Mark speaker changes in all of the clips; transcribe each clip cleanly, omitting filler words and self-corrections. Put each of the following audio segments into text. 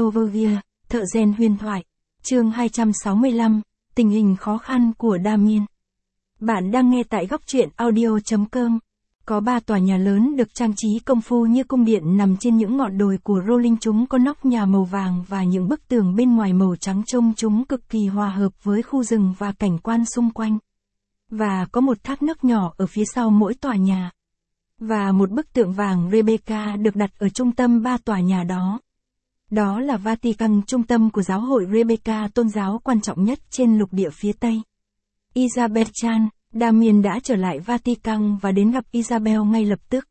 Speaker 1: Overview, thợ rèn huyền thoại. Chương 265, tình hình khó khăn của Damien. Bạn đang nghe tại góc truyện audio.com. Có 3 tòa nhà lớn được trang trí công phu như cung điện nằm trên những ngọn đồi của Rolling, chúng có nóc nhà màu vàng và những bức tường bên ngoài màu trắng, trông chúng cực kỳ hòa hợp với khu rừng và cảnh quan xung quanh. Và có một thác nước nhỏ ở phía sau mỗi tòa nhà. Và một bức tượng vàng Rebecca được đặt ở trung tâm 3 tòa nhà đó. Đó là Vatican, trung tâm của giáo hội Rebecca, tôn giáo quan trọng nhất trên lục địa phía Tây. Isabel Chan, Damien đã trở lại Vatican và đến gặp Isabel ngay lập tức.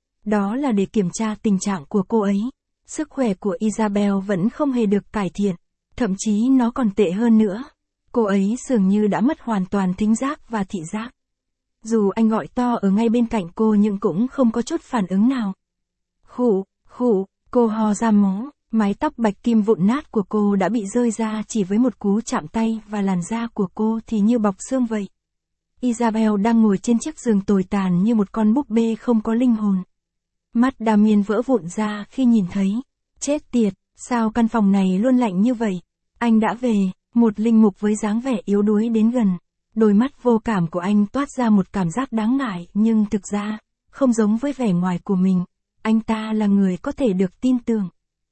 Speaker 1: Đó là để kiểm tra tình trạng của cô ấy. Sức khỏe của Isabel vẫn không hề được cải thiện, thậm chí nó còn tệ hơn nữa. Cô ấy dường như đã mất hoàn toàn thính giác và thị giác. Dù anh gọi to ở ngay bên cạnh cô nhưng cũng không có chút phản ứng nào. Khụ, cô ho ra máu. Mái tóc bạch kim vụn nát của cô đã bị rơi ra chỉ với một cú chạm tay và làn da của cô thì như bọc xương vậy. Isabel đang ngồi trên chiếc giường tồi tàn như một con búp bê không có linh hồn. Mắt Damien vỡ vụn ra khi nhìn thấy. Chết tiệt, sao căn phòng này luôn lạnh như vậy? Anh đã về, một linh mục với dáng vẻ yếu đuối đến gần. Đôi mắt vô cảm của anh toát ra một cảm giác đáng ngại nhưng thực ra, không giống với vẻ ngoài của mình. Anh ta là người có thể được tin tưởng.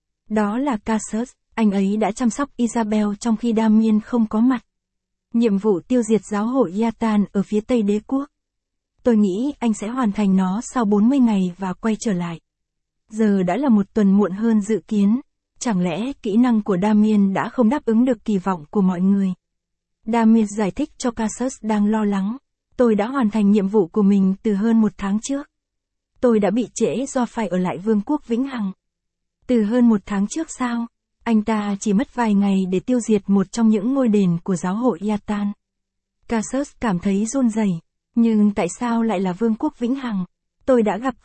Speaker 1: Đó là Cassius, anh ấy đã chăm sóc Isabel trong khi Damien không có mặt. Nhiệm vụ tiêu diệt giáo hội Yatan ở phía Tây đế quốc. Tôi nghĩ anh sẽ hoàn thành nó sau 40 ngày và quay trở lại. Giờ đã là một tuần muộn hơn dự kiến. Chẳng lẽ kỹ năng của Damien đã không đáp ứng được kỳ vọng của mọi người? Damien giải thích cho Cassius đang lo lắng. Tôi đã hoàn thành nhiệm vụ của mình từ hơn 1 tháng trước. Tôi đã bị trễ do phải ở lại Vương quốc Vĩnh Hằng. Từ hơn 1 tháng trước sao? Anh ta chỉ mất vài ngày để tiêu diệt một trong những ngôi đền của giáo hội Yatan. Cassius cảm thấy run rẩy. Nhưng tại sao lại là Vương quốc Vĩnh Hằng? Tôi đã gặp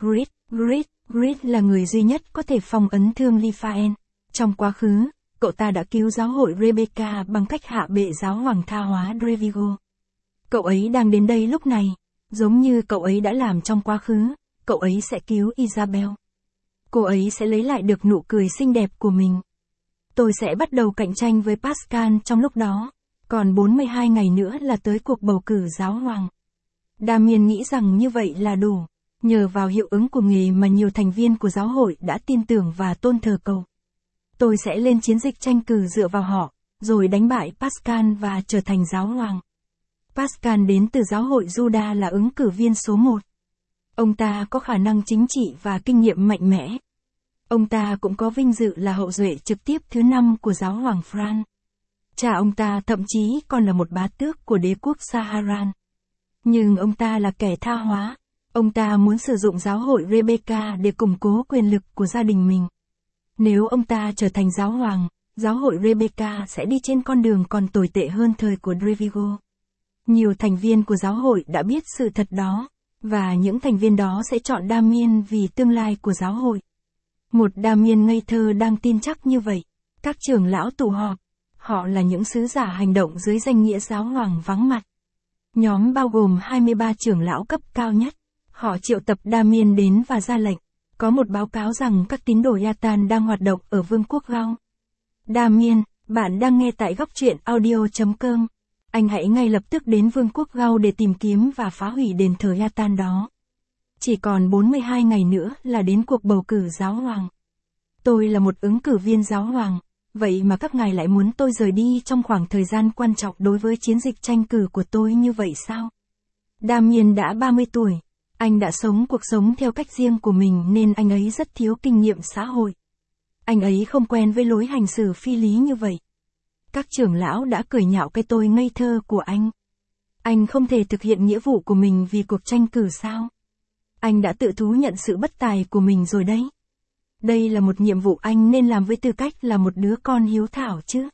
Speaker 1: Grid là người duy nhất có thể phong ấn thương Liphaen. Trong quá khứ, cậu ta đã cứu giáo hội Rebecca bằng cách hạ bệ giáo hoàng tha hóa Drevigo. Cậu ấy đang đến đây lúc này. Giống như cậu ấy đã làm trong quá khứ, cậu ấy sẽ cứu Isabel. Cô ấy sẽ lấy lại được nụ cười xinh đẹp của mình. Tôi sẽ bắt đầu cạnh tranh với Pascal trong lúc đó. Còn 42 ngày nữa là tới cuộc bầu cử giáo hoàng. Damien nghĩ rằng như vậy là đủ. Nhờ vào hiệu ứng của nghề mà nhiều thành viên của giáo hội đã tin tưởng và tôn thờ cậu. Tôi sẽ lên chiến dịch tranh cử dựa vào họ, rồi đánh bại Pascal và trở thành giáo hoàng. Pascal đến từ giáo hội Juda là ứng cử viên số 1. Ông ta có khả năng chính trị và kinh nghiệm mạnh mẽ. Ông ta cũng có vinh dự là hậu duệ trực tiếp thứ 5 của giáo hoàng Fran. Cha ông ta thậm chí còn là một bá tước của đế quốc Saharan. Nhưng ông ta là kẻ tha hóa. Ông ta muốn sử dụng giáo hội Rebecca để củng cố quyền lực của gia đình mình. Nếu ông ta trở thành giáo hoàng, giáo hội Rebecca sẽ đi trên con đường còn tồi tệ hơn thời của Drevigo. Nhiều thành viên của giáo hội đã biết sự thật đó. Và những thành viên đó sẽ chọn Damien vì tương lai của giáo hội. Một Damien ngây thơ đang tin chắc như vậy. Các trưởng lão tụ họp. Họ là những sứ giả hành động dưới danh nghĩa giáo hoàng vắng mặt. Nhóm bao gồm 23 trưởng lão cấp cao nhất. Họ triệu tập Damien đến và ra lệnh. Có một báo cáo rằng các tín đồ Yatan đang hoạt động ở Vương quốc Gao. Damien, bạn đang nghe tại góc truyện audio.com. Anh hãy ngay lập tức đến Vương quốc Gao để tìm kiếm và phá hủy đền thờ Yatan đó. Chỉ còn 42 ngày nữa là đến cuộc bầu cử giáo hoàng. Tôi là một ứng cử viên giáo hoàng, vậy mà các ngài lại muốn tôi rời đi trong khoảng thời gian quan trọng đối với chiến dịch tranh cử của tôi như vậy sao? Damien đã 30 tuổi. Anh đã sống cuộc sống theo cách riêng của mình nên anh ấy rất thiếu kinh nghiệm xã hội. Anh ấy không quen với lối hành xử phi lý như vậy. Các trưởng lão đã cười nhạo cái tôi ngây thơ của anh. Anh không thể thực hiện nghĩa vụ của mình vì cuộc tranh cử sao? Anh đã tự thú nhận sự bất tài của mình rồi đấy. Đây là một nhiệm vụ anh nên làm với tư cách là một đứa con hiếu thảo chứ.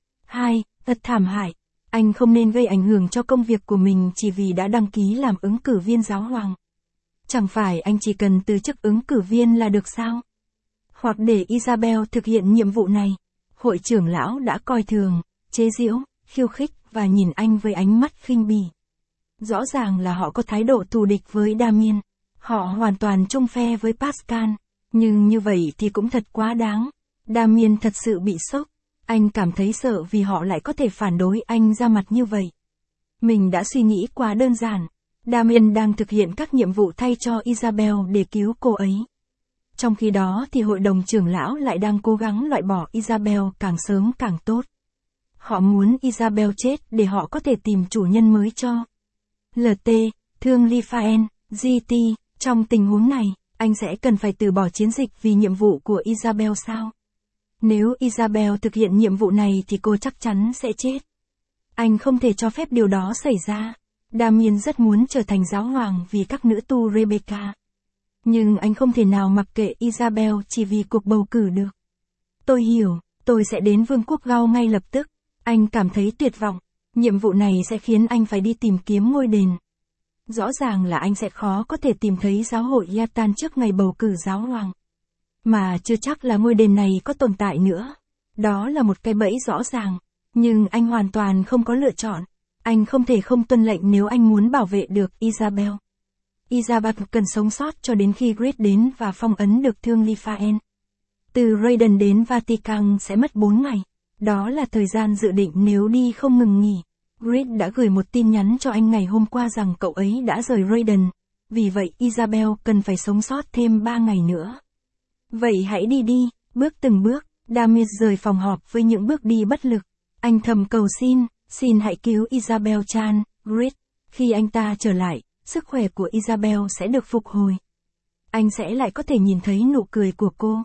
Speaker 1: 2. Thật thảm hại. Anh không nên gây ảnh hưởng cho công việc của mình chỉ vì đã đăng ký làm ứng cử viên giáo hoàng. Chẳng phải anh chỉ cần từ chức ứng cử viên là được sao? Hoặc để Isabel thực hiện nhiệm vụ này. Hội trưởng lão đã coi thường, chế giễu, khiêu khích và nhìn anh với ánh mắt khinh bỉ. Rõ ràng là họ có thái độ thù địch với Damien. Họ hoàn toàn chung phe với Pascal. Nhưng như vậy thì cũng thật quá đáng. Damien thật sự bị sốc. Anh cảm thấy sợ vì họ lại có thể phản đối anh ra mặt như vậy. Mình đã suy nghĩ quá đơn giản. Damien đang thực hiện các nhiệm vụ thay cho Isabel để cứu cô ấy. Trong khi đó thì hội đồng trưởng lão lại đang cố gắng loại bỏ Isabel càng sớm càng tốt. Họ muốn Isabel chết để họ có thể tìm chủ nhân mới cho. LT, Thương Lifaen, GT, trong tình huống này, anh sẽ cần phải từ bỏ chiến dịch vì nhiệm vụ của Isabel sao? Nếu Isabel thực hiện nhiệm vụ này thì cô chắc chắn sẽ chết. Anh không thể cho phép điều đó xảy ra. Damien rất muốn trở thành giáo hoàng vì các nữ tu Rebecca. Nhưng anh không thể nào mặc kệ Isabel chỉ vì cuộc bầu cử được. Tôi hiểu, tôi sẽ đến Vương quốc Gao ngay lập tức. Anh cảm thấy tuyệt vọng. Nhiệm vụ này sẽ khiến anh phải đi tìm kiếm ngôi đền. Rõ ràng là anh sẽ khó có thể tìm thấy giáo hội Yatan trước ngày bầu cử giáo hoàng. Mà chưa chắc là ngôi đền này có tồn tại nữa. Đó là một cái bẫy rõ ràng. Nhưng anh hoàn toàn không có lựa chọn. Anh không thể không tuân lệnh nếu anh muốn bảo vệ được Isabel. Isabel cần sống sót cho đến khi Grid đến và phong ấn được Thương Lifaen. Từ Raiden đến Vatican sẽ mất 4 ngày. Đó là thời gian dự định nếu đi không ngừng nghỉ. Grid đã gửi một tin nhắn cho anh ngày hôm qua rằng cậu ấy đã rời Raiden. Vì vậy Isabel cần phải sống sót thêm 3 ngày nữa. Vậy hãy đi đi, bước từng bước. Damien rời phòng họp với những bước đi bất lực. Anh thầm cầu xin hãy cứu Isabel Chan, Grid. Khi anh ta trở lại, sức khỏe của Isabel sẽ được phục hồi. Anh sẽ lại có thể nhìn thấy nụ cười của cô.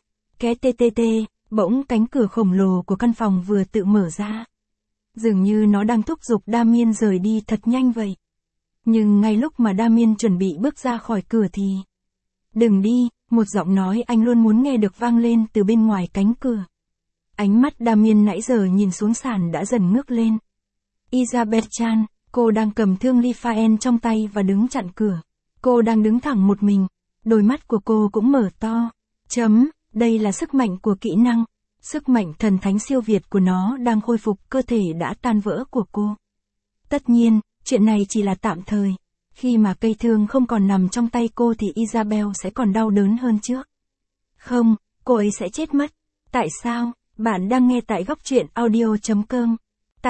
Speaker 1: Bỗng cánh cửa khổng lồ của căn phòng vừa tự mở ra. Dường như nó đang thúc giục Damien rời đi thật nhanh vậy. Nhưng ngay lúc mà Damien chuẩn bị bước ra khỏi cửa thì... Đừng đi, một giọng nói anh luôn muốn nghe được vang lên từ bên ngoài cánh cửa. Ánh mắt Damien nãy giờ nhìn xuống sàn đã dần ngước lên. Isabel Chan, cô đang cầm Thương Lifaen trong tay và đứng chặn cửa. Cô đang đứng thẳng một mình. Đôi mắt của cô cũng mở to. Đây là sức mạnh của kỹ năng. Sức mạnh thần thánh siêu việt của nó đang khôi phục cơ thể đã tan vỡ của cô. Tất nhiên, chuyện này chỉ là tạm thời. Khi mà cây thương không còn nằm trong tay cô thì Isabel sẽ còn đau đớn hơn trước. Không, cô ấy sẽ chết mất. Tại sao? Bạn đang nghe tại góc truyện audio.com.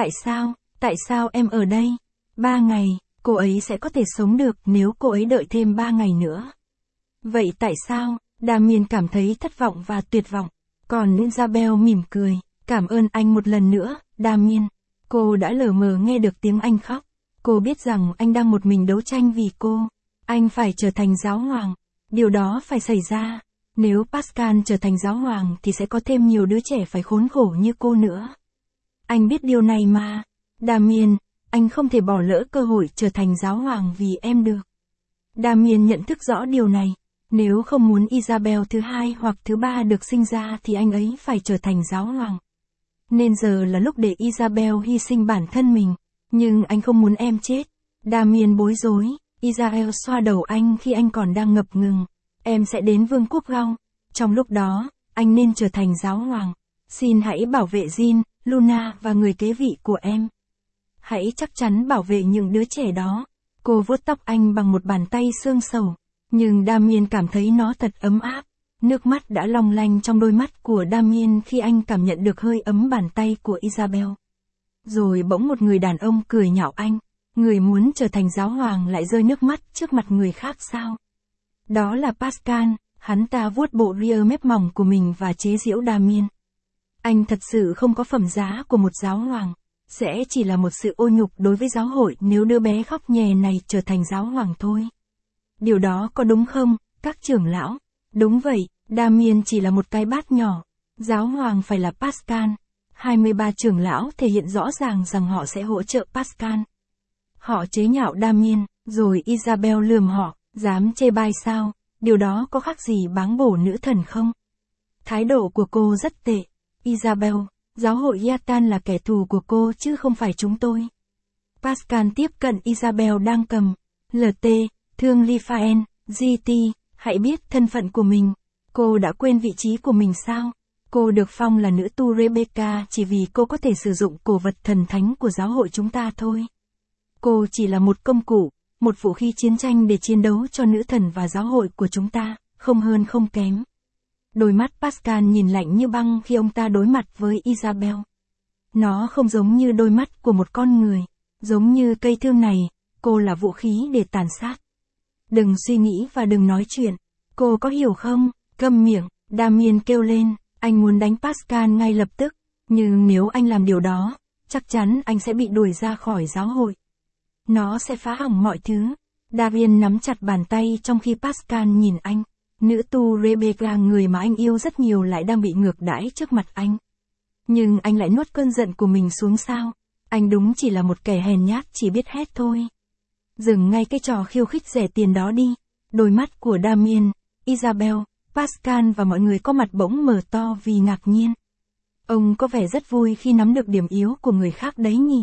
Speaker 1: Tại sao em ở đây? 3 ngày, cô ấy sẽ có thể sống được nếu cô ấy đợi thêm 3 ngày nữa. Vậy tại sao? Damien cảm thấy thất vọng và tuyệt vọng. Còn Isabel mỉm cười. Cảm ơn anh một lần nữa, Damien. Cô đã lờ mờ nghe được tiếng anh khóc. Cô biết rằng anh đang một mình đấu tranh vì cô. Anh phải trở thành giáo hoàng. Điều đó phải xảy ra. Nếu Pascal trở thành giáo hoàng thì sẽ có thêm nhiều đứa trẻ phải khốn khổ như cô nữa. Anh biết điều này mà. Damien, anh không thể bỏ lỡ cơ hội trở thành giáo hoàng vì em được. Damien nhận thức rõ điều này. Nếu không muốn Isabel thứ 2 hoặc thứ 3 được sinh ra thì anh ấy phải trở thành giáo hoàng. Nên giờ là lúc để Isabel hy sinh bản thân mình. Nhưng anh không muốn em chết. Damien bối rối. Isabel xoa đầu anh khi anh còn đang ngập ngừng. Em sẽ đến Vương quốc Gao. Trong lúc đó, anh nên trở thành giáo hoàng. Xin hãy bảo vệ Jin, Luna và người kế vị của em. Hãy chắc chắn bảo vệ những đứa trẻ đó. Cô vuốt tóc anh bằng một bàn tay xương sầu. Nhưng Damien cảm thấy nó thật ấm áp. Nước mắt đã long lanh trong đôi mắt của Damien khi anh cảm nhận được hơi ấm bàn tay của Isabel. Rồi bỗng một người đàn ông cười nhạo anh. Người muốn trở thành giáo hoàng lại rơi nước mắt trước mặt người khác sao? Đó là Pascal, hắn ta vuốt bộ ria mép mỏng của mình và chế giễu Damien. Anh thật sự không có phẩm giá của một giáo hoàng. Sẽ chỉ là một sự ô nhục đối với giáo hội nếu đứa bé khóc nhè này trở thành giáo hoàng thôi. Điều đó có đúng không, các trưởng lão? Đúng vậy, Damien chỉ là một cái bát nhỏ. Giáo hoàng phải là Pascal. 23 trưởng lão thể hiện rõ ràng rằng họ sẽ hỗ trợ Pascal. Họ chế nhạo Damien, rồi Isabel lườm họ, dám chê bai sao? Điều đó có khác gì báng bổ nữ thần không? Thái độ của cô rất tệ. Isabel, giáo hội Yatan là kẻ thù của cô chứ không phải chúng tôi. Pascal tiếp cận Isabel đang cầm. LT, Thương Lifaen, GT, hãy biết thân phận của mình. Cô đã quên vị trí của mình sao? Cô được phong là nữ tu Rebecca chỉ vì cô có thể sử dụng cổ vật thần thánh của giáo hội chúng ta thôi. Cô chỉ là một công cụ, một vũ khí chiến tranh để chiến đấu cho nữ thần và giáo hội của chúng ta, không hơn không kém. Đôi mắt Pascal nhìn lạnh như băng khi ông ta đối mặt với Isabel. Nó không giống như đôi mắt của một con người. Giống như cây thương này, cô là vũ khí để tàn sát. Đừng suy nghĩ và đừng nói chuyện. Cô có hiểu không? Câm miệng, Damien kêu lên, anh muốn đánh Pascal ngay lập tức. Nhưng nếu anh làm điều đó, chắc chắn anh sẽ bị đuổi ra khỏi giáo hội. Nó sẽ phá hỏng mọi thứ. Damien nắm chặt bàn tay trong khi Pascal nhìn anh. Nữ tu Rebecca, người mà anh yêu rất nhiều, lại đang bị ngược đãi trước mặt anh. Nhưng anh lại nuốt cơn giận của mình xuống sao? Anh đúng chỉ là một kẻ hèn nhát chỉ biết hét thôi. Dừng ngay cái trò khiêu khích rẻ tiền đó đi. Đôi mắt của Damien, Isabel, Pascal và mọi người có mặt bỗng mở to vì ngạc nhiên. Ông có vẻ rất vui khi nắm được điểm yếu của người khác đấy nhỉ?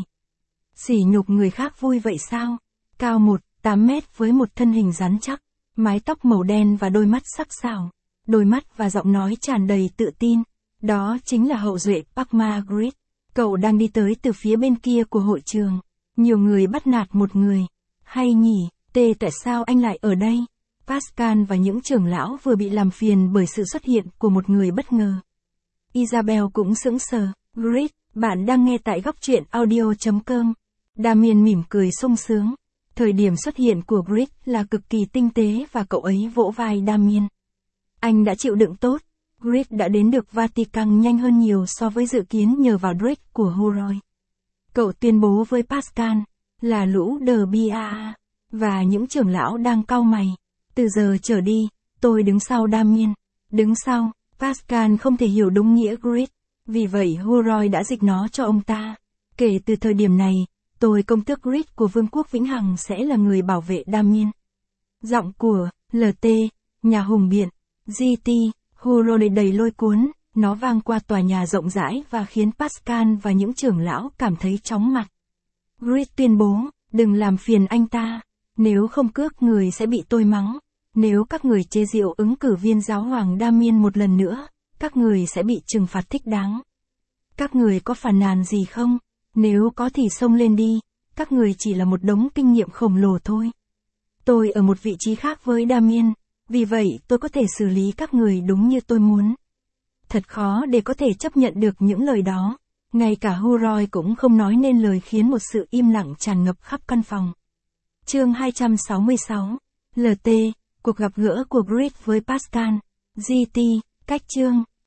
Speaker 1: Sỉ nhục người khác vui vậy sao? Cao 1,8 mét với một thân hình rắn chắc, mái tóc màu đen và đôi mắt sắc sảo. Đôi mắt và giọng nói tràn đầy tự tin. Đó chính là hậu duệ Park Margaret. Cậu đang đi tới từ phía bên kia của hội trường. Nhiều người bắt nạt một người. Hay nhỉ, tại sao anh lại ở đây? Pascal và những trưởng lão vừa bị làm phiền bởi sự xuất hiện của một người bất ngờ. Isabel cũng sững sờ. Grit, bạn đang nghe tại góc truyện audio.com. Damien mỉm cười sung sướng. Thời điểm xuất hiện của Grit là cực kỳ tinh tế và cậu ấy vỗ vai Damien. Anh đã chịu đựng tốt. Grit đã đến được Vatican nhanh hơn nhiều so với dự kiến nhờ vào Drake của Huroy. Cậu tuyên bố với Pascal, là lũ đờ Bia, và những trưởng lão đang cau mày. Từ giờ trở đi, tôi đứng sau Damien. Đứng sau, Pascal không thể hiểu đúng nghĩa Grit. Vì vậy Huroy đã dịch nó cho ông ta. Kể từ thời điểm này, tôi công tước Grit của Vương quốc Vĩnh Hằng sẽ là người bảo vệ Damien. Giọng của LT, nhà hùng biện, GT, Huroy đầy lôi cuốn, nó vang qua tòa nhà rộng rãi và khiến Pascal và những trưởng lão cảm thấy chóng mặt. Grit tuyên bố, đừng làm phiền anh ta. Nếu không cướp người sẽ bị tôi mắng. Nếu các người chế giễu ứng cử viên giáo hoàng Damien một lần nữa, các người sẽ bị trừng phạt thích đáng. Các người có phàn nàn gì không? Nếu có thì xông lên đi, các người chỉ là một đống kinh nghiệm khổng lồ thôi. Tôi ở một vị trí khác với Damien, vì vậy tôi có thể xử lý các người đúng như tôi muốn. Thật khó để có thể chấp nhận được những lời đó. Ngay cả Huroy cũng không nói nên lời, khiến một sự im lặng tràn ngập khắp căn phòng. Chương 266. LT, cuộc gặp gỡ của Grit với Pascal. GT, cách chương.